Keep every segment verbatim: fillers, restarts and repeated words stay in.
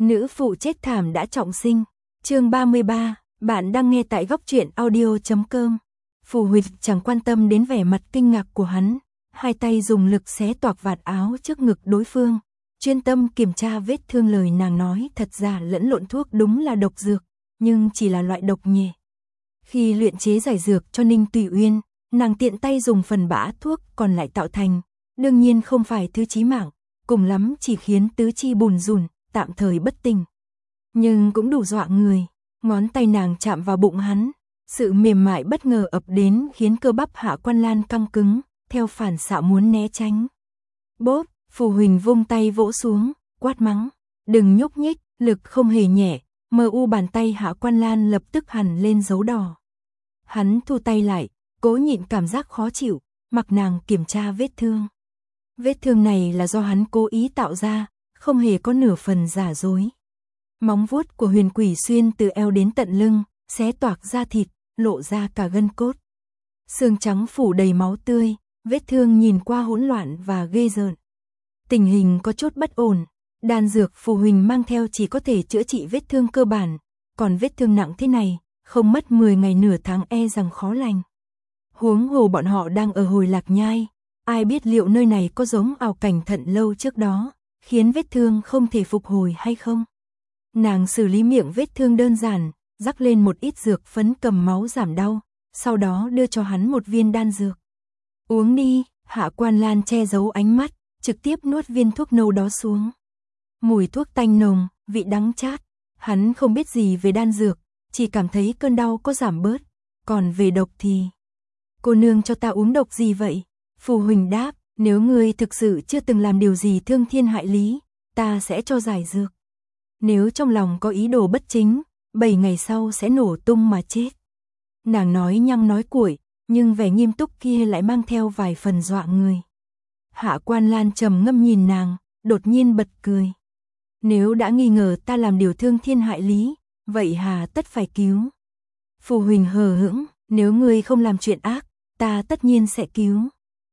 Nữ phụ chết thảm đã trọng sinh. Chương ba mươi ba, bạn đang nghe tại góc truyện audio chấm com. Phù Huynh chẳng quan tâm đến vẻ mặt kinh ngạc của hắn, hai tay dùng lực xé toạc vạt áo trước ngực đối phương, chuyên tâm kiểm tra vết thương. Lời nàng nói thật giả lẫn lộn, thuốc đúng là độc dược, nhưng chỉ là loại độc nhẹ. Khi luyện chế giải dược cho Ninh Tùy Uyên, nàng tiện tay dùng phần bã thuốc còn lại tạo thành, đương nhiên không phải thứ chí mạng, cùng lắm chỉ khiến tứ chi bùn rùn, tạm thời bất tỉnh. Nhưng cũng đủ dọa người. Ngón tay nàng chạm vào bụng hắn, sự mềm mại bất ngờ ập đến khiến cơ bắp Hạ Quan Lan căng cứng, theo phản xạ muốn né tránh. Bốp, Phù Huỳnh vung tay vỗ xuống, quát mắng, đừng nhúc nhích, lực không hề nhẹ, mờ u bàn tay Hạ Quan Lan lập tức hằn lên dấu đỏ. Hắn thu tay lại, cố nhịn cảm giác khó chịu, mặc nàng kiểm tra vết thương. Vết thương này là do hắn cố ý tạo ra, không hề có nửa phần giả dối. Móng vuốt của Huyền Quỷ xuyên từ eo đến tận lưng, xé toạc da thịt, lộ ra cả gân cốt. Xương trắng phủ đầy máu tươi, vết thương nhìn qua hỗn loạn và ghê rợn. Tình hình có chút bất ổn, đan dược Phù Huỳnh mang theo chỉ có thể chữa trị vết thương cơ bản, còn vết thương nặng thế này, không mất mười ngày nửa tháng e rằng khó lành. Huống hồ bọn họ đang ở Hồi Lạc Nhai, ai biết liệu nơi này có giống ảo cảnh thận lâu trước đó, khiến vết thương không thể phục hồi hay không. Nàng xử lý miệng vết thương đơn giản, rắc lên một ít dược phấn cầm máu giảm đau, sau đó đưa cho hắn một viên đan dược. Uống đi. Hạ Quan Lan che giấu ánh mắt, trực tiếp nuốt viên thuốc nâu đó xuống. Mùi thuốc tanh nồng, vị đắng chát. Hắn không biết gì về đan dược, chỉ cảm thấy cơn đau có giảm bớt. Còn về độc thì... Cô nương cho ta uống độc gì vậy? Phù Huỳnh đáp, nếu ngươi thực sự chưa từng làm điều gì thương thiên hại lý, ta sẽ cho giải dược. Nếu trong lòng có ý đồ bất chính, bảy ngày sau sẽ nổ tung mà chết. Nàng nói nhăng nói cuội, nhưng vẻ nghiêm túc kia lại mang theo vài phần dọa người. Hạ Quan Lan trầm ngâm nhìn nàng, đột nhiên bật cười. Nếu đã nghi ngờ ta làm điều thương thiên hại lý, vậy hà tất phải cứu? Phù Huỳnh hờ hững, nếu ngươi không làm chuyện ác, ta tất nhiên sẽ cứu.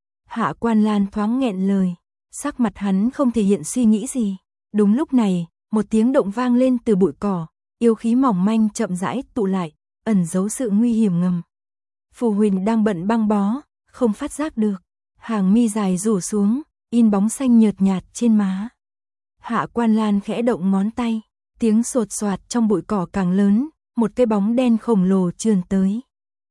Hạ Quan Lan thoáng nghẹn lời, sắc mặt hắn không thể hiện suy nghĩ gì. Đúng lúc này, một tiếng động vang lên từ bụi cỏ, yêu khí mỏng manh chậm rãi tụ lại, ẩn giấu sự nguy hiểm ngầm. Phù Huỳnh đang bận băng bó, không phát giác được, hàng mi dài rủ xuống, in bóng xanh nhợt nhạt trên má. Hạ Quan Lan khẽ động ngón tay, tiếng sột soạt trong bụi cỏ càng lớn, một cái bóng đen khổng lồ trườn tới.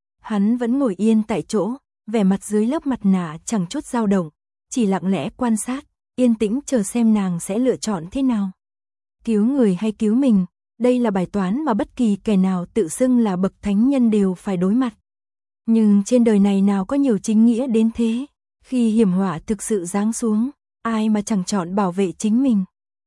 Hắn vẫn ngồi yên tại chỗ, vẻ mặt dưới lớp mặt nạ chẳng chút dao động, chỉ lặng lẽ quan sát, yên tĩnh chờ xem nàng sẽ lựa chọn thế nào. Cứu người hay cứu mình, đây là bài toán mà bất kỳ kẻ nào tự xưng là bậc thánh nhân đều phải đối mặt. Nhưng trên đời này nào có nhiều chính nghĩa đến thế, khi hiểm họa thực sự giáng xuống, ai mà chẳng chọn bảo vệ chính mình.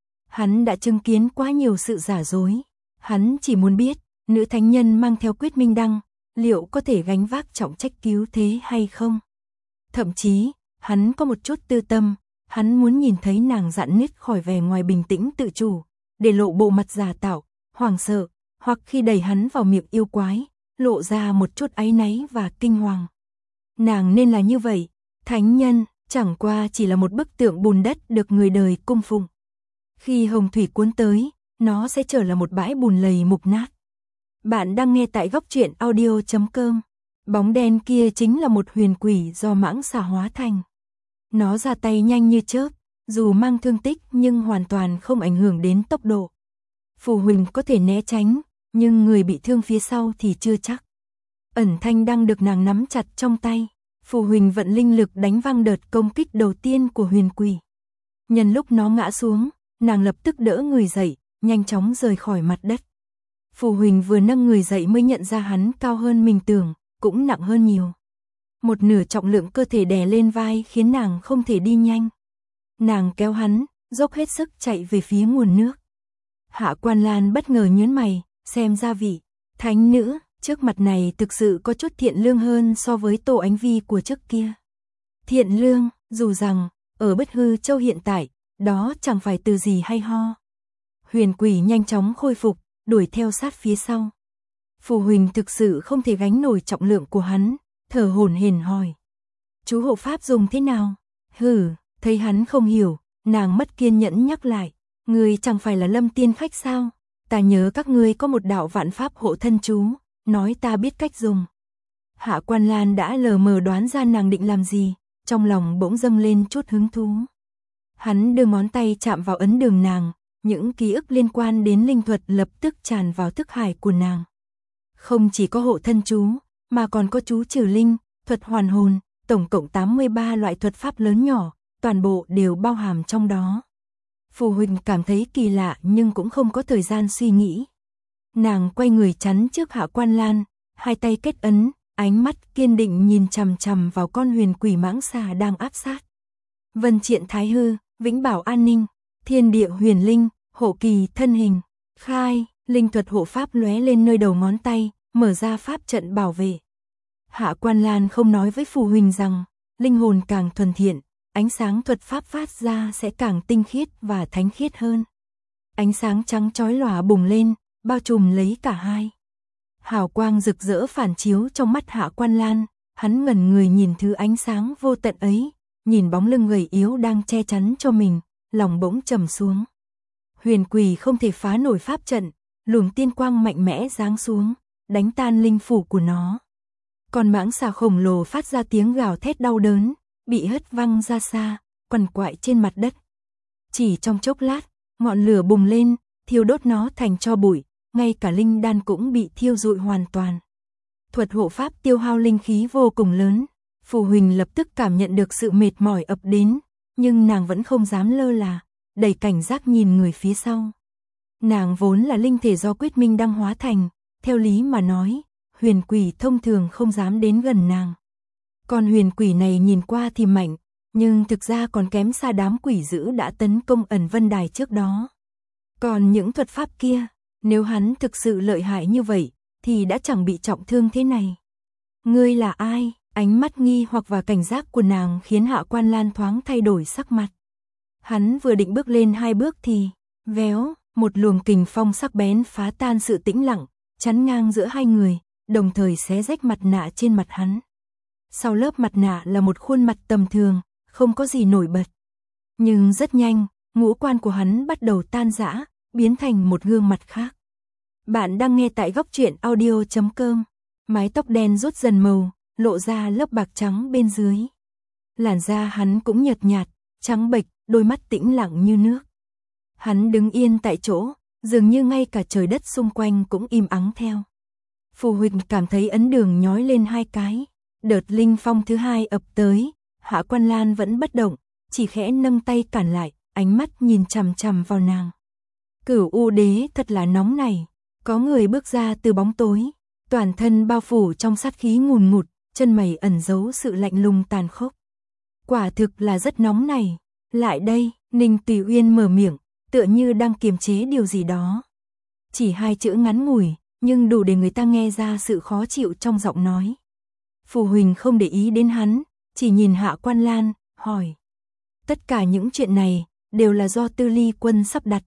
Hắn đã chứng kiến quá nhiều sự giả dối, hắn chỉ muốn biết, nữ thánh nhân mang theo Quyết Minh Đăng, liệu có thể gánh vác trọng trách cứu thế hay không? Thậm chí, hắn có một chút tư tâm, hắn muốn nhìn thấy nàng dạn nứt khỏi vẻ ngoài bình tĩnh tự chủ, để lộ bộ mặt giả tạo, hoảng sợ, hoặc khi đẩy hắn vào miệng yêu quái, lộ ra một chút áy náy và kinh hoàng. Nàng nên là như vậy, thánh nhân, chẳng qua chỉ là một bức tượng bùn đất được người đời cung phụng. Khi hồng thủy cuốn tới, nó sẽ trở là một bãi bùn lầy mục nát. Bạn đang nghe tại góc truyện audio chấm com. Bóng đen kia chính là một huyền quỷ do mãng xà hóa thành. Nó ra tay nhanh như chớp, dù mang thương tích nhưng hoàn toàn không ảnh hưởng đến tốc độ. Phù Huỳnh có thể né tránh, nhưng người bị thương phía sau thì chưa chắc. Ẩn thanh đang được nàng nắm chặt trong tay, Phù Huỳnh vận linh lực đánh văng đợt công kích đầu tiên của huyền quỷ. Nhân lúc nó ngã xuống, nàng lập tức đỡ người dậy, nhanh chóng rời khỏi mặt đất. Phù Huỳnh vừa nâng người dậy mới nhận ra hắn cao hơn mình tưởng, cũng nặng hơn nhiều. Một nửa trọng lượng cơ thể đè lên vai khiến nàng không thể đi nhanh. Nàng kéo hắn, dốc hết sức chạy về phía nguồn nước. Hạ Quan Lan bất ngờ nhướng mày, xem ra vị thánh nữ trước mặt này thực sự có chút thiện lương hơn so với Tô Ánh Vi của trước kia. Thiện lương, dù rằng ở Bất Hư Châu hiện tại, đó chẳng phải từ gì hay ho. Huyền quỷ nhanh chóng khôi phục, đuổi theo sát phía sau. Phù Huỳnh thực sự không thể gánh nổi trọng lượng của hắn, thở hổn hển hỏi: "Chú hộ pháp dùng thế nào?" Hừ, thấy hắn không hiểu, nàng mất kiên nhẫn nhắc lại: Ngươi chẳng phải là Lâm Tiên Khách sao? Ta nhớ các ngươi có một đạo vạn pháp hộ thân chú, nói ta biết cách dùng. Hạ Quan Lan đã lờ mờ đoán ra nàng định làm gì, trong lòng bỗng dâng lên chút hứng thú. Hắn đưa ngón tay chạm vào ấn đường nàng, những ký ức liên quan đến linh thuật lập tức tràn vào thức hải của nàng. Không chỉ có hộ thân chú, mà còn có chú trừ linh, thuật hoàn hồn, tổng cộng tám mươi ba loại thuật pháp lớn nhỏ, toàn bộ đều bao hàm trong đó. Phù Huỳnh cảm thấy kỳ lạ nhưng cũng không có thời gian suy nghĩ. Nàng quay người chắn trước Hạ Quan Lan, hai tay kết ấn, ánh mắt kiên định nhìn chằm chằm vào con huyền quỷ mãng xà đang áp sát. Vân Triện Thái Hư, Vĩnh Bảo An Ninh, Thiên Địa Huyền Linh, Hộ Kỳ Thân Hình, khai, linh thuật hộ pháp lóe lên nơi đầu ngón tay, mở ra pháp trận bảo vệ. Hạ Quan Lan không nói với Phù Huỳnh rằng, linh hồn càng thuần thiện, ánh sáng thuật pháp phát ra sẽ càng tinh khiết và thánh khiết hơn. Ánh sáng trắng chói lòa bùng lên, bao trùm lấy cả hai. Hào quang rực rỡ phản chiếu trong mắt Hạ Quan Lan, hắn ngẩn người nhìn thứ ánh sáng vô tận ấy, nhìn bóng lưng gầy yếu đang che chắn cho mình, lòng bỗng trầm xuống. Huyền quỷ không thể phá nổi pháp trận, luồng tiên quang mạnh mẽ giáng xuống, đánh tan linh phủ của nó. Còn mãng xà khổng lồ phát ra tiếng gào thét đau đớn, bị hất văng ra xa, quằn quại trên mặt đất. Chỉ trong chốc lát, ngọn lửa bùng lên, thiêu đốt nó thành tro bụi, ngay cả linh đan cũng bị thiêu rụi hoàn toàn. Thuật hộ pháp tiêu hao linh khí vô cùng lớn, Phù Huỳnh lập tức cảm nhận được sự mệt mỏi ập đến, nhưng nàng vẫn không dám lơ là, đầy cảnh giác nhìn người phía sau. Nàng vốn là linh thể do Quyết Minh đăng hóa thành, theo lý mà nói, huyền quỷ thông thường không dám đến gần nàng. Còn huyền quỷ này nhìn qua thì mạnh, nhưng thực ra còn kém xa đám quỷ dữ đã tấn công ẩn vân đài trước đó. Còn những thuật pháp kia, nếu hắn thực sự lợi hại như vậy, thì đã chẳng bị trọng thương thế này. Ngươi là ai? Ánh mắt nghi hoặc và cảnh giác của nàng khiến Hạ Quan Lan thoáng thay đổi sắc mặt. Hắn vừa định bước lên hai bước thì, véo, một luồng kình phong sắc bén phá tan sự tĩnh lặng, chắn ngang giữa hai người, đồng thời xé rách mặt nạ trên mặt hắn. Sau lớp mặt nạ là một khuôn mặt tầm thường, không có gì nổi bật. Nhưng rất nhanh, ngũ quan của hắn bắt đầu tan rã, biến thành một gương mặt khác. Bạn đang nghe tại góc truyện audio chấm com. Mái tóc đen rút dần màu, lộ ra lớp bạc trắng bên dưới. Làn da hắn cũng nhợt nhạt, trắng bệch, đôi mắt tĩnh lặng như nước. Hắn đứng yên tại chỗ, dường như ngay cả trời đất xung quanh cũng im ắng theo. Phù Huỳnh cảm thấy ấn đường nhói lên hai cái. Đợt linh phong thứ hai ập tới, Hạ Quan Lan vẫn bất động, chỉ khẽ nâng tay cản lại, ánh mắt nhìn chằm chằm vào nàng. Cửu U Đế thật là nóng này. Có người bước ra từ bóng tối, toàn thân bao phủ trong sát khí ngùn ngụt, chân mày ẩn giấu sự lạnh lùng tàn khốc. Quả thực là rất nóng này. Lại đây, Ninh Tùy Uyên mở miệng, tựa như đang kiềm chế điều gì đó. Chỉ hai chữ ngắn ngủi, nhưng đủ để người ta nghe ra sự khó chịu trong giọng nói. Phù Huỳnh không để ý đến hắn, chỉ nhìn Hạ Quan Lan, hỏi. Tất cả những chuyện này, đều là do Tư Ly Quân sắp đặt.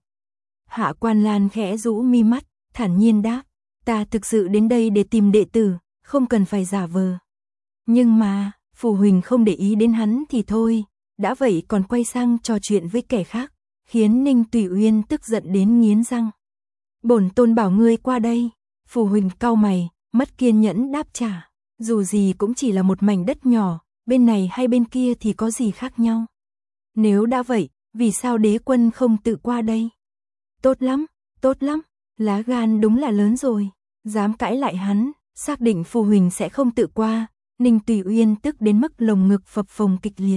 Hạ Quan Lan khẽ rũ mi mắt, thản nhiên đáp. Ta thực sự đến đây để tìm đệ tử, không cần phải giả vờ. Nhưng mà, Phù Huỳnh không để ý đến hắn thì thôi, đã vậy còn quay sang trò chuyện với kẻ khác, khiến Ninh Tùy Uyên tức giận đến nghiến răng. Bổn tôn bảo ngươi qua đây. Phù Huỳnh cau mày, mất kiên nhẫn đáp trả. Dù gì cũng chỉ là một mảnh đất nhỏ, bên này hay bên kia thì có gì khác nhau. Nếu đã vậy, vì sao đế quân không tự qua đây? Tốt lắm, tốt lắm, lá gan đúng là lớn rồi, dám cãi lại hắn, xác định Phù Huỳnh sẽ không tự qua. Ninh Tùy Uyên tức đến mức lồng ngực phập phồng kịch liệt.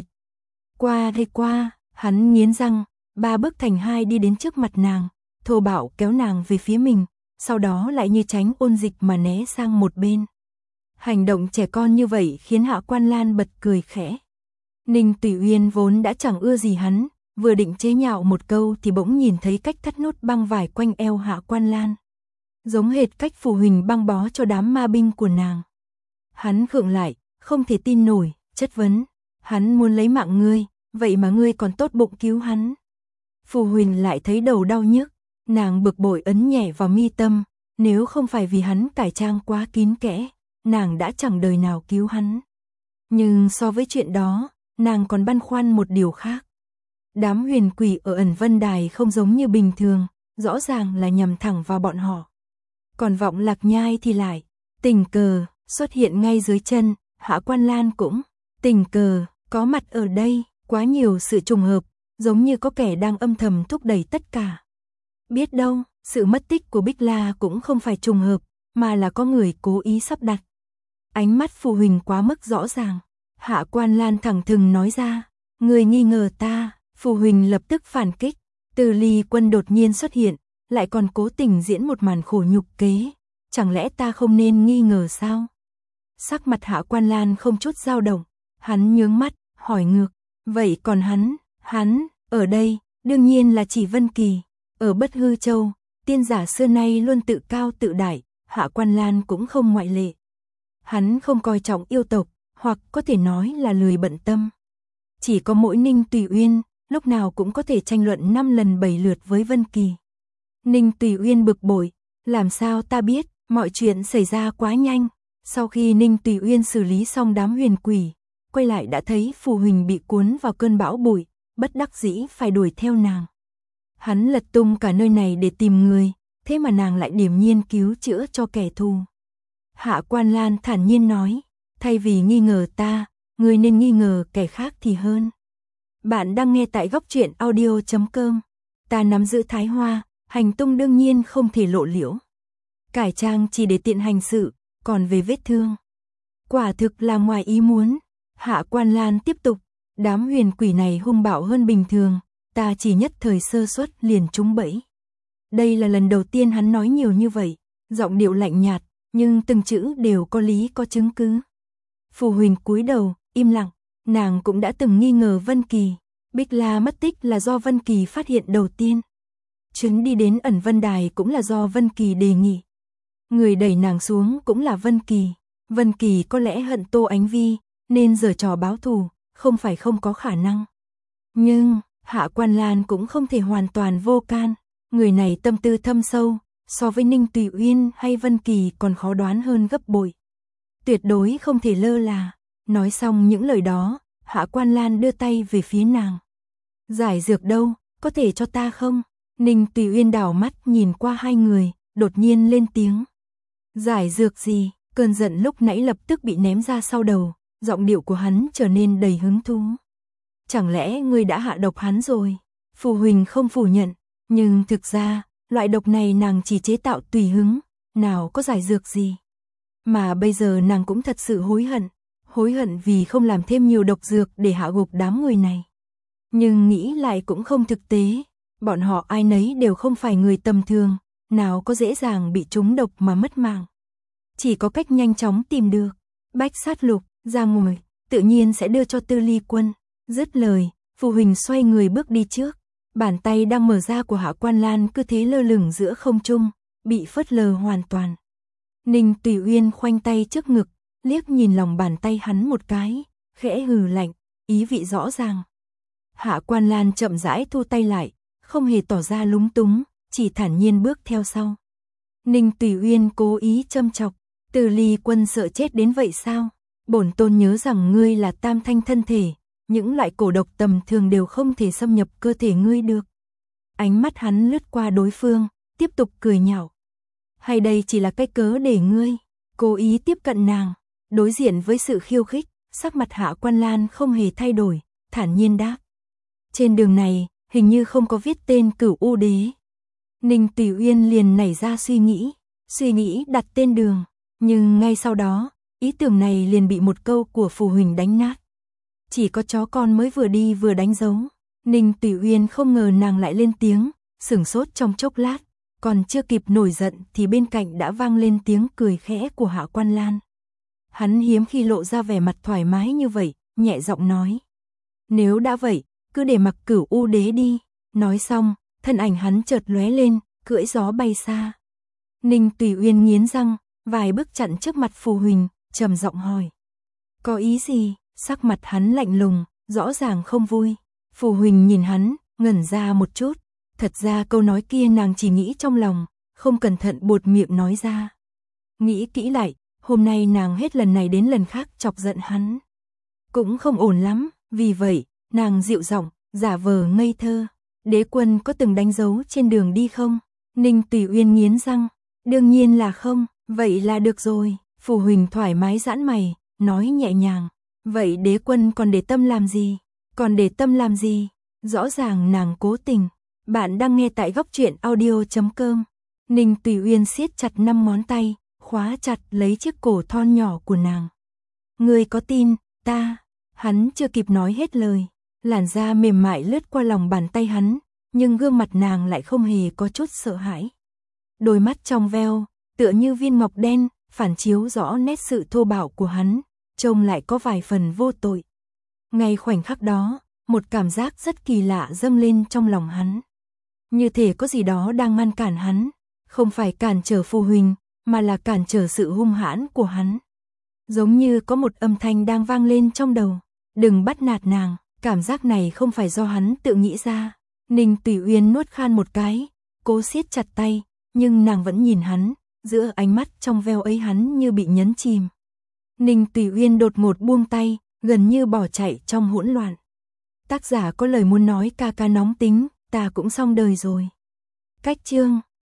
Qua thì qua, hắn nghiến răng, ba bước thành hai đi đến trước mặt nàng, thô bạo kéo nàng về phía mình, sau đó lại như tránh ôn dịch mà né sang một bên. Hành động trẻ con như vậy khiến Hạ Quan Lan bật cười khẽ. Ninh Tùy Uyên vốn đã chẳng ưa gì hắn, vừa định chế nhạo một câu thì bỗng nhìn thấy cách thắt nút băng vải quanh eo Hạ Quan Lan. Giống hệt cách Phù Huỳnh băng bó cho đám ma binh của nàng. Hắn khựng lại, không thể tin nổi, chất vấn. Hắn muốn lấy mạng ngươi, vậy mà ngươi còn tốt bụng cứu hắn. Phù Huỳnh lại thấy đầu đau nhức, nàng bực bội ấn nhẹ vào mi tâm, nếu không phải vì hắn cải trang quá kín kẽ, nàng đã chẳng đời nào cứu hắn. Nhưng so với chuyện đó, nàng còn băn khoăn một điều khác. Đám huyền quỷ ở ẩn vân đài không giống như bình thường, rõ ràng là nhằm thẳng vào bọn họ. Còn vọng Lạc Nhai thì lại, tình cờ, xuất hiện ngay dưới chân, Hạ Quan Lan cũng, tình cờ, có mặt ở đây, quá nhiều sự trùng hợp, giống như có kẻ đang âm thầm thúc đẩy tất cả. Biết đâu, sự mất tích của Bích La cũng không phải trùng hợp, mà là có người cố ý sắp đặt. Ánh mắt Phù Huỳnh quá mức rõ ràng. Hạ Quan Lan thẳng thừng nói ra, người nghi ngờ ta. Phù Huỳnh lập tức phản kích. Từ Ly Quân đột nhiên xuất hiện, lại còn cố tình diễn một màn khổ nhục kế. Chẳng lẽ ta không nên nghi ngờ sao? Sắc mặt Hạ Quan Lan không chút dao động. Hắn nhướng mắt, hỏi ngược. Vậy còn hắn, hắn, ở đây, đương nhiên là chỉ Vân Kỳ. Ở Bất Hư Châu, tiên giả xưa nay luôn tự cao tự đại, Hạ Quan Lan cũng không ngoại lệ. Hắn không coi trọng yêu tộc, hoặc có thể nói là lười bận tâm. Chỉ có mỗi Ninh Tùy Uyên, lúc nào cũng có thể tranh luận năm lần bảy lượt với Vân Kỳ. Ninh Tùy Uyên bực bội, làm sao ta biết, mọi chuyện xảy ra quá nhanh. Sau khi Ninh Tùy Uyên xử lý xong đám huyền quỷ, quay lại đã thấy Phù Huỳnh bị cuốn vào cơn bão bụi, bất đắc dĩ phải đuổi theo nàng. Hắn lật tung cả nơi này để tìm người, thế mà nàng lại điềm nhiên cứu chữa cho kẻ thù. Hạ Quan Lan thản nhiên nói, thay vì nghi ngờ ta, người nên nghi ngờ kẻ khác thì hơn. Bạn đang nghe tại góc truyện audio chấm com. Ta nắm giữ Thái Hoa, hành tung đương nhiên không thể lộ liễu. Cải trang chỉ để tiện hành sự, còn về vết thương, quả thực là ngoài ý muốn. Hạ Quan Lan tiếp tục, đám huyền quỷ này hung bạo hơn bình thường, ta chỉ nhất thời sơ suất liền trúng bẫy. Đây là lần đầu tiên hắn nói nhiều như vậy, giọng điệu lạnh nhạt, nhưng từng chữ đều có lý có chứng cứ. Phù Huỳnh cúi đầu, im lặng, nàng cũng đã từng nghi ngờ Vân Kỳ. Bích La mất tích là do Vân Kỳ phát hiện đầu tiên. Chuyến đi đến ẩn vân đài cũng là do Vân Kỳ đề nghị. Người đẩy nàng xuống cũng là Vân Kỳ. Vân Kỳ có lẽ hận Tô Ánh Vi, nên giở trò báo thù, không phải không có khả năng. Nhưng, Hạ Quan Lan cũng không thể hoàn toàn vô can. Người này tâm tư thâm sâu, so với Ninh Tùy Uyên hay Vân Kỳ còn khó đoán hơn gấp bội. Tuyệt đối không thể lơ là. Nói xong những lời đó, Hạ Quan Lan đưa tay về phía nàng. Giải dược đâu, có thể cho ta không? Ninh Tùy Uyên đảo mắt nhìn qua hai người, đột nhiên lên tiếng. Giải dược gì? Cơn giận lúc nãy lập tức bị ném ra sau đầu, giọng điệu của hắn trở nên đầy hứng thú. Chẳng lẽ ngươi đã hạ độc hắn rồi? Phù Huỳnh không phủ nhận, nhưng thực ra, loại độc này nàng chỉ chế tạo tùy hứng, nào có giải dược gì. Mà bây giờ nàng cũng thật sự hối hận, hối hận vì không làm thêm nhiều độc dược để hạ gục đám người này. Nhưng nghĩ lại cũng không thực tế, bọn họ ai nấy đều không phải người tầm thường, nào có dễ dàng bị trúng độc mà mất mạng. Chỉ có cách nhanh chóng tìm được, Bách Sát Lục, ra ngồi, tự nhiên sẽ đưa cho Tư Ly Quân. Dứt lời, Phù Huỳnh xoay người bước đi trước, bàn tay đang mở ra của Hạ Quan Lan cứ thế lơ lửng giữa không trung, bị phớt lờ hoàn toàn. Ninh Tùy Uyên khoanh tay trước ngực, liếc nhìn lòng bàn tay hắn một cái, khẽ hừ lạnh, ý vị rõ ràng. Hạ Quan Lan chậm rãi thu tay lại, không hề tỏ ra lúng túng, chỉ thản nhiên bước theo sau. Ninh Tùy Uyên cố ý châm chọc, Từ Ly Quân sợ chết đến vậy sao? Bổn tôn nhớ rằng ngươi là tam thanh thân thể, những loại cổ độc tầm thường đều không thể xâm nhập cơ thể ngươi được. Ánh mắt hắn lướt qua đối phương, tiếp tục cười nhạo. Hay đây chỉ là cái cớ để ngươi cố ý tiếp cận nàng? Đối diện với sự khiêu khích, sắc mặt Hạ Quan Lan không hề thay đổi, thản nhiên đáp. Trên đường này, hình như không có viết tên Cửu U Đế. Ninh Tùy Uyên liền nảy ra suy nghĩ, suy nghĩ đặt tên đường, nhưng ngay sau đó, ý tưởng này liền bị một câu của Phù Huỳnh đánh nát. Chỉ có chó con mới vừa đi vừa đánh dấu. Ninh Tùy Uyên không ngờ nàng lại lên tiếng, sửng sốt trong chốc lát, còn chưa kịp nổi giận thì bên cạnh đã vang lên tiếng cười khẽ của Hạ Quan Lan. Hắn hiếm khi lộ ra vẻ mặt thoải mái như vậy, nhẹ giọng nói. Nếu đã vậy, cứ để mặc Cửu U Đế đi. Nói xong, thân ảnh hắn chợt lóe lên, cưỡi gió bay xa. Ninh Tùy Uyên nghiến răng, vài bước chặn trước mặt Phù Huỳnh, trầm giọng hỏi. Có ý gì? Sắc mặt hắn lạnh lùng, rõ ràng không vui. Phù Huỳnh nhìn hắn, ngẩn ra một chút. Thật ra câu nói kia nàng chỉ nghĩ trong lòng, không cẩn thận buột miệng nói ra. Nghĩ kỹ lại, hôm nay nàng hết lần này đến lần khác chọc giận hắn. Cũng không ổn lắm, vì vậy, nàng dịu giọng, giả vờ ngây thơ. Đế Quân có từng đánh dấu trên đường đi không? Ninh Tùy Uyên nghiến răng. Đương nhiên là không, vậy là được rồi. Phù Huỳnh thoải mái giãn mày, nói nhẹ nhàng. Vậy Đế Quân còn để tâm làm gì? Còn để tâm làm gì? Rõ ràng nàng cố tình. Bạn đang nghe tại góc truyện audio chấm com. Ninh Tùy Uyên siết chặt năm ngón tay, khóa chặt lấy chiếc cổ thon nhỏ của nàng. Ngươi có tin ta? Hắn chưa kịp nói hết lời, làn da mềm mại lướt qua lòng bàn tay hắn, nhưng gương mặt nàng lại không hề có chút sợ hãi. Đôi mắt trong veo, tựa như viên ngọc đen, phản chiếu rõ nét sự thô bạo của hắn, trông lại có vài phần vô tội. Ngay khoảnh khắc đó, một cảm giác rất kỳ lạ dâng lên trong lòng hắn. Như thể có gì đó đang ngăn cản hắn, không phải cản trở Phù Huỳnh, mà là cản trở sự hung hãn của hắn. Giống như có một âm thanh đang vang lên trong đầu. Đừng bắt nạt nàng, cảm giác này không phải do hắn tự nghĩ ra. Ninh Tùy Uyên nuốt khan một cái, cố siết chặt tay, nhưng nàng vẫn nhìn hắn, giữa ánh mắt trong veo ấy hắn như bị nhấn chìm. Ninh Tùy Uyên đột ngột buông tay, gần như bỏ chạy trong hỗn loạn. Tác giả có lời muốn nói ca ca nóng tính, ta cũng xong đời rồi. Cách chương